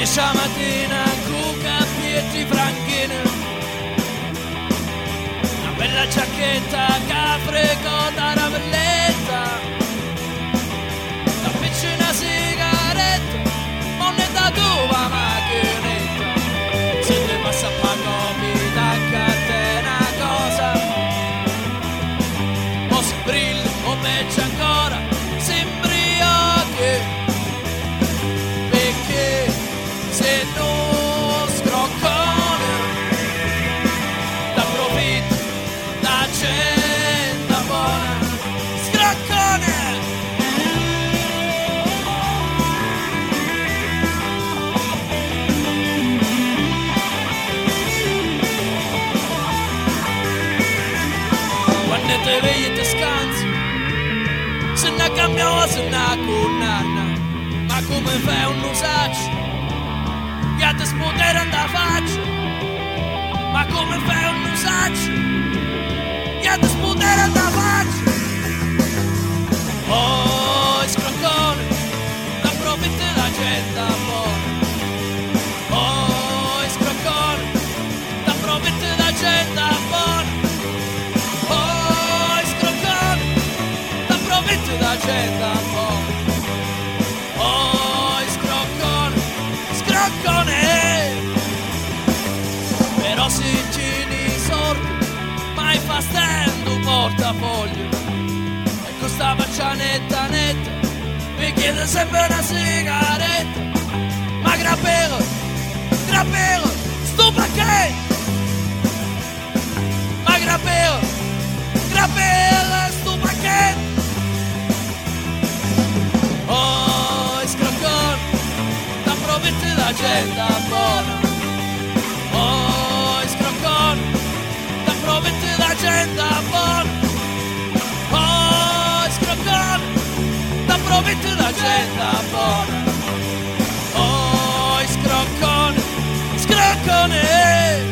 Esce mattina con cappietti franchini, una bella giacchetta che fregota la bellezza, la piccina sigaretta, moneta tua macchinetta, se ti passa a comida che te una cosa, o si brilla o peggio ancora, si imbriachi. Se non scroccone, t'approfitti da gente buona, scroccone! Quando te vedi e te scansi, se ne cambia se ne condanna, ma come fai un usaccio? Che ti sputere da faccia, ma come fai un usaccio? Che ti sputere da faccia. Oh, scroccone, t'approfitti la gente buona. Oh, scroccone, t'approfitti la gente buona. Oh, scroccone, t'approfitti la gente buona. Oh, scroccone, però se giri sordi mai fa stendo portafoglio e con sta faccia netta mi chiede sempre una sigaretta, ma grappero sto pacchetto, ma grappero sto pacchetto. Oh, scroccone, t'approfitti la gente buona. Oh, scroccone, t'approfitti la gente buona. Oh, scroccone, t'approfitti la gente buona. Oh, scroccone.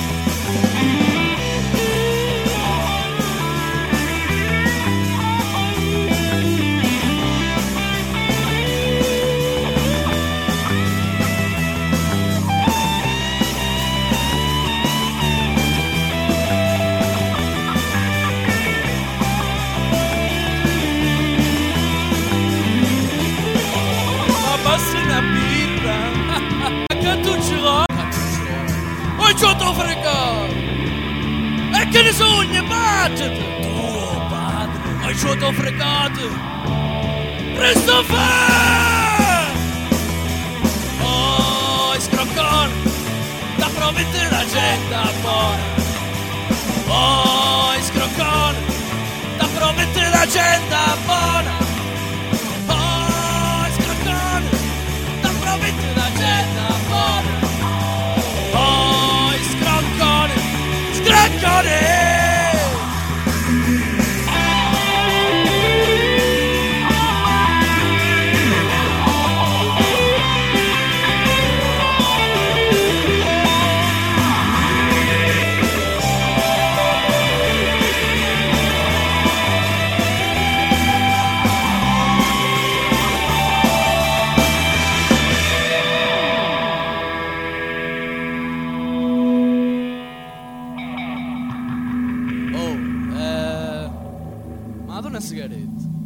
Una birra che tu ci vuoi, poi ci ho fregato e che ne sogni battiti tuo padre, poi ci ho fregato Christopher. Oh, scroccone, t'approfitti la gente buona. Oh, scroccone, t'approfitti la gente buona. La gente buona. Oh, scroccone. Ma tu una sigaretta?